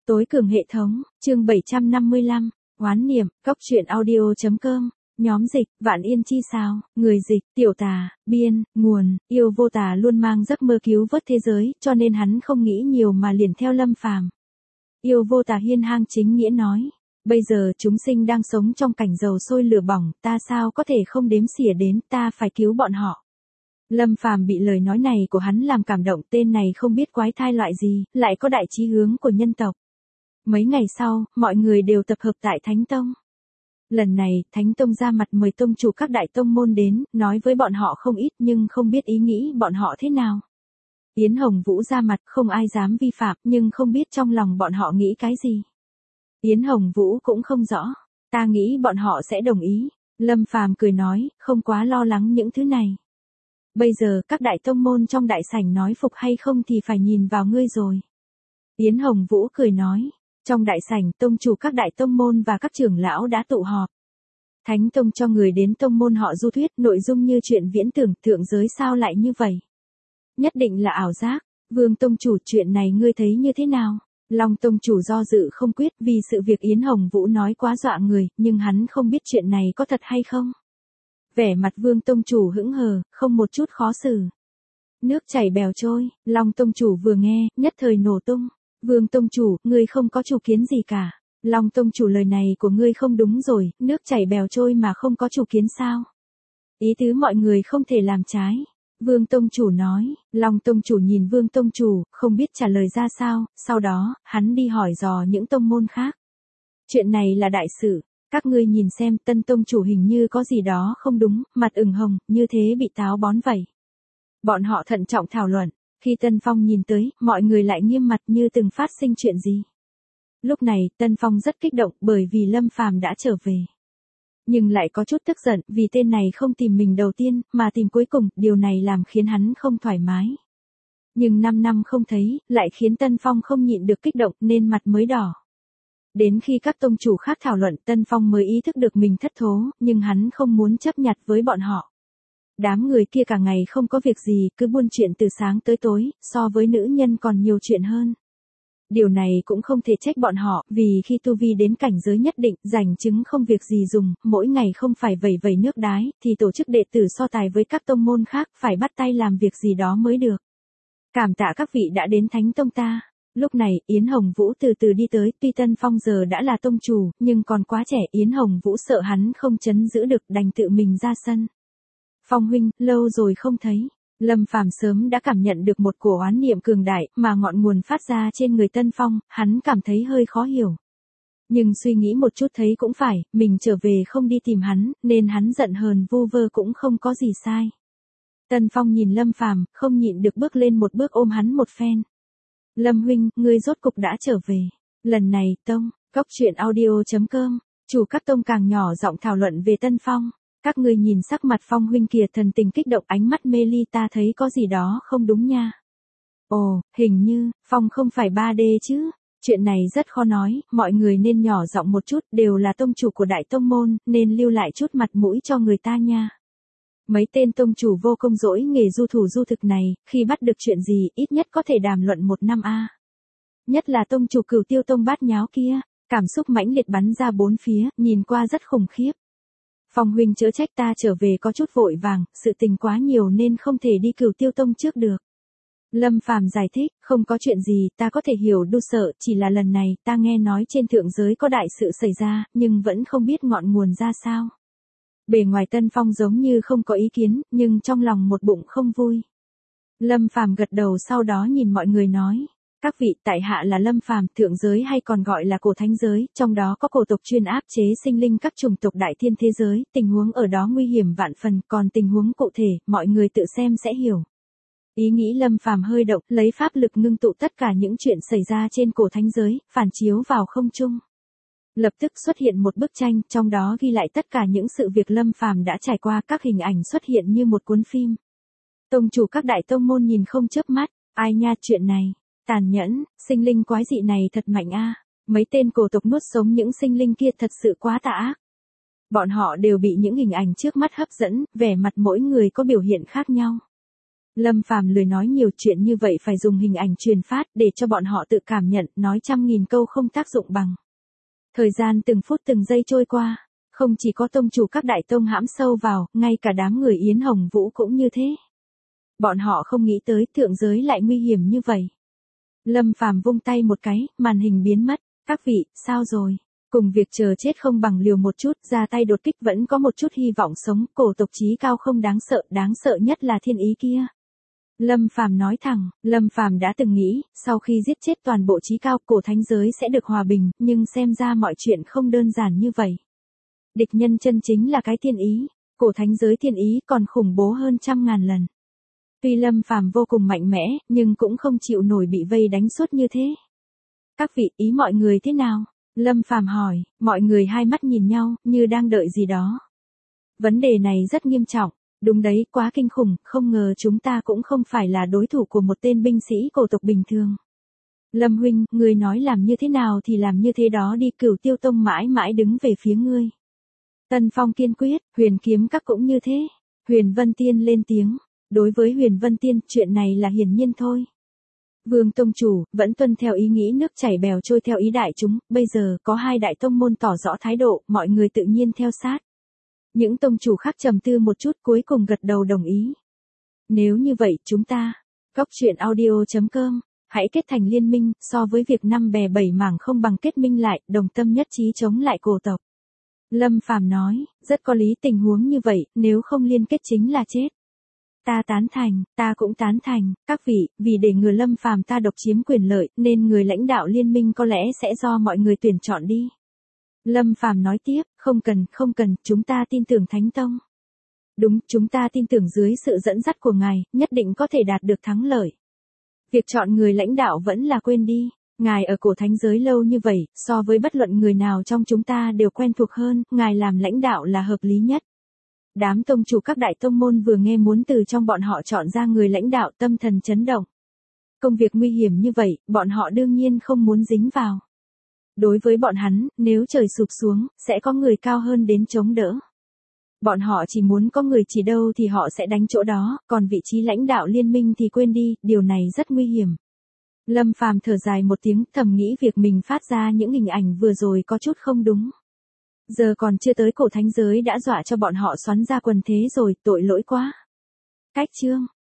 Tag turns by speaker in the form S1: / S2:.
S1: Tối cường hệ thống, chương 755, oán niệm, cóc truyện audio.com, nhóm dịch, Vạn Yên chi sao, người dịch, tiểu tà, biên, nguồn, yêu vô tà luôn mang giấc mơ cứu vớt thế giới, cho nên hắn không nghĩ nhiều mà liền theo Lâm Phàm. Yêu vô tà hiên hang chính nghĩa nói, bây giờ chúng sinh đang sống trong cảnh dầu sôi lửa bỏng, ta sao có thể không đếm xỉa đến, ta phải cứu bọn họ. Lâm Phàm bị lời nói này của hắn làm cảm động, tên này không biết quái thai loại gì, lại có đại chí hướng của nhân tộc. Mấy ngày sau, mọi người đều tập hợp tại Thánh Tông. Lần này, Thánh Tông ra mặt mời tông chủ các đại tông môn đến, nói với bọn họ không ít nhưng không biết ý nghĩ bọn họ thế nào. Yến Hồng Vũ ra mặt, không ai dám vi phạm, nhưng không biết trong lòng bọn họ nghĩ cái gì. Yến Hồng Vũ cũng không rõ, ta nghĩ bọn họ sẽ đồng ý. Lâm Phàm cười nói, không quá lo lắng những thứ này. Bây giờ các đại tông môn trong đại sảnh nói phục hay không thì phải nhìn vào ngươi rồi. Yến Hồng Vũ cười nói, trong đại sảnh tông chủ các đại tông môn và các trưởng lão đã tụ họp. Thánh Tông cho người đến tông môn họ du thuyết nội dung như chuyện viễn tưởng, thượng giới sao lại như vậy. Nhất định là ảo giác. Vương tông chủ, chuyện này ngươi thấy như thế nào? Long tông chủ do dự không quyết vì sự việc Yến Hồng Vũ nói quá dọa người, nhưng hắn không biết chuyện này có thật hay không. Vẻ mặt Vương tông chủ hững hờ, không một chút khó xử. Nước chảy bèo trôi, Long tông chủ vừa nghe, nhất thời nổ tung. Vương tông chủ, ngươi không có chủ kiến gì cả. Long tông chủ, lời này của ngươi không đúng rồi, nước chảy bèo trôi mà không có chủ kiến sao? Ý tứ mọi người không thể làm trái. Vương tông chủ nói, Long tông chủ nhìn Vương tông chủ, không biết trả lời ra sao, sau đó, hắn đi hỏi dò những tông môn khác. Chuyện này là đại sự, các ngươi nhìn xem, Tân tông chủ hình như có gì đó không đúng, mặt ửng hồng, như thế bị táo bón vậy. Bọn họ thận trọng thảo luận, khi Tân Phong nhìn tới, mọi người lại nghiêm mặt như từng phát sinh chuyện gì. Lúc này, Tân Phong rất kích động bởi vì Lâm Phàm đã trở về. Nhưng lại có chút tức giận vì tên này không tìm mình đầu tiên, mà tìm cuối cùng, điều này làm khiến hắn không thoải mái. Nhưng 5 năm không thấy, lại khiến Tân Phong không nhịn được kích động nên mặt mới đỏ. Đến khi các tông chủ khác thảo luận, Tân Phong mới ý thức được mình thất thố, nhưng hắn không muốn chấp nhặt với bọn họ. Đám người kia cả ngày không có việc gì, cứ buôn chuyện từ sáng tới tối, so với nữ nhân còn nhiều chuyện hơn. Điều này cũng không thể trách bọn họ, vì khi tu vi đến cảnh giới nhất định, rảnh chứng không việc gì dùng, mỗi ngày không phải vẩy vẩy nước đái, thì tổ chức đệ tử so tài với các tông môn khác, phải bắt tay làm việc gì đó mới được. Cảm tạ các vị đã đến Thánh Tông ta. Lúc này, Yến Hồng Vũ từ từ đi tới, tuy Tân Phong giờ đã là tông chủ, nhưng còn quá trẻ, Yến Hồng Vũ sợ hắn không trấn giữ được, đành tự mình ra sân. Phong huynh, lâu rồi không thấy. Lâm Phàm sớm đã cảm nhận được một cổ oán niệm cường đại mà ngọn nguồn phát ra trên người Tân Phong, hắn cảm thấy hơi khó hiểu. Nhưng suy nghĩ một chút thấy cũng phải, mình trở về không đi tìm hắn, nên hắn giận hờn vu vơ cũng không có gì sai. Tân Phong nhìn Lâm Phàm, không nhịn được bước lên một bước ôm hắn một phen. Lâm huynh, ngươi rốt cục đã trở về. Lần này, tông, cóc truyện audio.com, chủ các tông càng nhỏ giọng thảo luận về Tân Phong. Các ngươi nhìn sắc mặt Phong huynh kìa, thần tình kích động, ánh mắt mê ly, ta thấy có gì đó không đúng nha. Ồ, hình như, Phong không phải 3D chứ. Chuyện này rất khó nói, mọi người nên nhỏ giọng một chút, đều là tông chủ của đại tông môn, nên lưu lại chút mặt mũi cho người ta nha. Mấy tên tông chủ vô công dỗi nghề du thủ du thực này, khi bắt được chuyện gì, ít nhất có thể đàm luận 1 năm a. Nhất là tông chủ Cửu Tiêu Tông bát nháo kia, cảm xúc mãnh liệt bắn ra bốn phía, nhìn qua rất khủng khiếp. Phong huynh chớ trách, ta trở về có chút vội vàng, sự tình quá nhiều nên không thể đi Cửu Tiêu Tông trước được. Lâm Phàm giải thích, không có chuyện gì, ta có thể hiểu đu sợ, chỉ là lần này, ta nghe nói trên thượng giới có đại sự xảy ra, nhưng vẫn không biết ngọn nguồn ra sao. Bề ngoài Tân Phong giống như không có ý kiến, nhưng trong lòng một bụng không vui. Lâm Phàm gật đầu, sau đó nhìn mọi người nói. Các vị, tại hạ là Lâm Phàm, thượng giới hay còn gọi là cổ thánh giới, trong đó có cổ tộc chuyên áp chế sinh linh các chủng tộc đại thiên thế giới, tình huống ở đó nguy hiểm vạn phần, còn tình huống cụ thể, mọi người tự xem sẽ hiểu. Ý nghĩ Lâm Phàm hơi động, lấy pháp lực ngưng tụ tất cả những chuyện xảy ra trên cổ thánh giới, phản chiếu vào không trung. Lập tức xuất hiện một bức tranh, trong đó ghi lại tất cả những sự việc Lâm Phàm đã trải qua, các hình ảnh xuất hiện như một cuốn phim. Tông chủ các đại tông môn nhìn không chớp mắt, ai nha, chuyện này tàn nhẫn, sinh linh quái dị này thật mạnh a. Mấy tên cổ tộc nuốt sống những sinh linh kia thật sự quá tà ác. Bọn họ đều bị những hình ảnh trước mắt hấp dẫn, vẻ mặt mỗi người có biểu hiện khác nhau. Lâm Phàm lười nói nhiều chuyện như vậy, phải dùng hình ảnh truyền phát để cho bọn họ tự cảm nhận, nói trăm nghìn câu không tác dụng bằng. Thời gian từng phút từng giây trôi qua, không chỉ có tông chủ các đại tông hãm sâu vào, ngay cả đám người Yến Hồng Vũ cũng như thế. Bọn họ không nghĩ tới thượng giới lại nguy hiểm như vậy. Lâm Phàm vung tay một cái, màn hình biến mất. Các vị, sao rồi? Cùng việc chờ chết không bằng liều một chút, ra tay đột kích vẫn có một chút hy vọng sống, cổ tộc chí cao không đáng sợ nhất là thiên ý kia. Lâm Phàm nói thẳng, Lâm Phàm đã từng nghĩ, sau khi giết chết toàn bộ chí cao, cổ thánh giới sẽ được hòa bình, nhưng xem ra mọi chuyện không đơn giản như vậy. Địch nhân chân chính là cái thiên ý, cổ thánh giới thiên ý còn khủng bố hơn 100.000 lần. Tuy Lâm Phàm vô cùng mạnh mẽ, nhưng cũng không chịu nổi bị vây đánh suốt như thế. Các vị, ý mọi người thế nào? Lâm Phàm hỏi, mọi người hai mắt nhìn nhau, như đang đợi gì đó. Vấn đề này rất nghiêm trọng, đúng đấy, quá kinh khủng, không ngờ chúng ta cũng không phải là đối thủ của một tên binh sĩ cổ tộc bình thường. Lâm huynh, ngươi nói làm như thế nào thì làm như thế đó đi, Cửu Tiêu Tông mãi mãi đứng về phía ngươi. Tân Phong kiên quyết, Huyền Kiếm Các cũng như thế. Huyền Vân Tiên lên tiếng, đối với Huyền Vân Tiên, chuyện này là hiển nhiên thôi. Vương tông chủ, vẫn tuân theo ý nghĩ nước chảy bèo trôi theo ý đại chúng, bây giờ có hai đại tông môn tỏ rõ thái độ, mọi người tự nhiên theo sát. Những tông chủ khác trầm tư một chút cuối cùng gật đầu đồng ý. Nếu như vậy chúng ta, Cóc Truyện Audio.com, hãy kết thành liên minh, so với việc năm bè bảy mảng không bằng kết minh lại, đồng tâm nhất trí chống lại cổ tộc. Lâm Phàm nói, rất có lý, tình huống như vậy, nếu không liên kết chính là chết. Ta tán thành, ta cũng tán thành, các vị, vì để ngừa Lâm Phàm ta độc chiếm quyền lợi, nên người lãnh đạo liên minh có lẽ sẽ do mọi người tuyển chọn đi. Lâm Phàm nói tiếp, không cần, chúng ta tin tưởng Thánh Tông. Đúng, chúng ta tin tưởng dưới sự dẫn dắt của ngài, nhất định có thể đạt được thắng lợi. Việc chọn người lãnh đạo vẫn là quên đi. Ngài ở cổ thánh giới lâu như vậy, so với bất luận người nào trong chúng ta đều quen thuộc hơn, ngài làm lãnh đạo là hợp lý nhất. Đám tông chủ các đại tông môn vừa nghe muốn từ trong bọn họ chọn ra người lãnh đạo, tâm thần chấn động. Công việc nguy hiểm như vậy, bọn họ đương nhiên không muốn dính vào. Đối với bọn hắn, nếu trời sụp xuống, sẽ có người cao hơn đến chống đỡ. Bọn họ chỉ muốn có người chỉ đâu thì họ sẽ đánh chỗ đó, còn vị trí lãnh đạo liên minh thì quên đi, điều này rất nguy hiểm. Lâm Phàm thở dài một tiếng, thầm nghĩ việc mình phát ra những hình ảnh vừa rồi có chút không đúng. Giờ còn chưa tới cổ thánh giới đã dọa cho bọn họ xoắn ra quần thế rồi, tội lỗi quá. Cách chương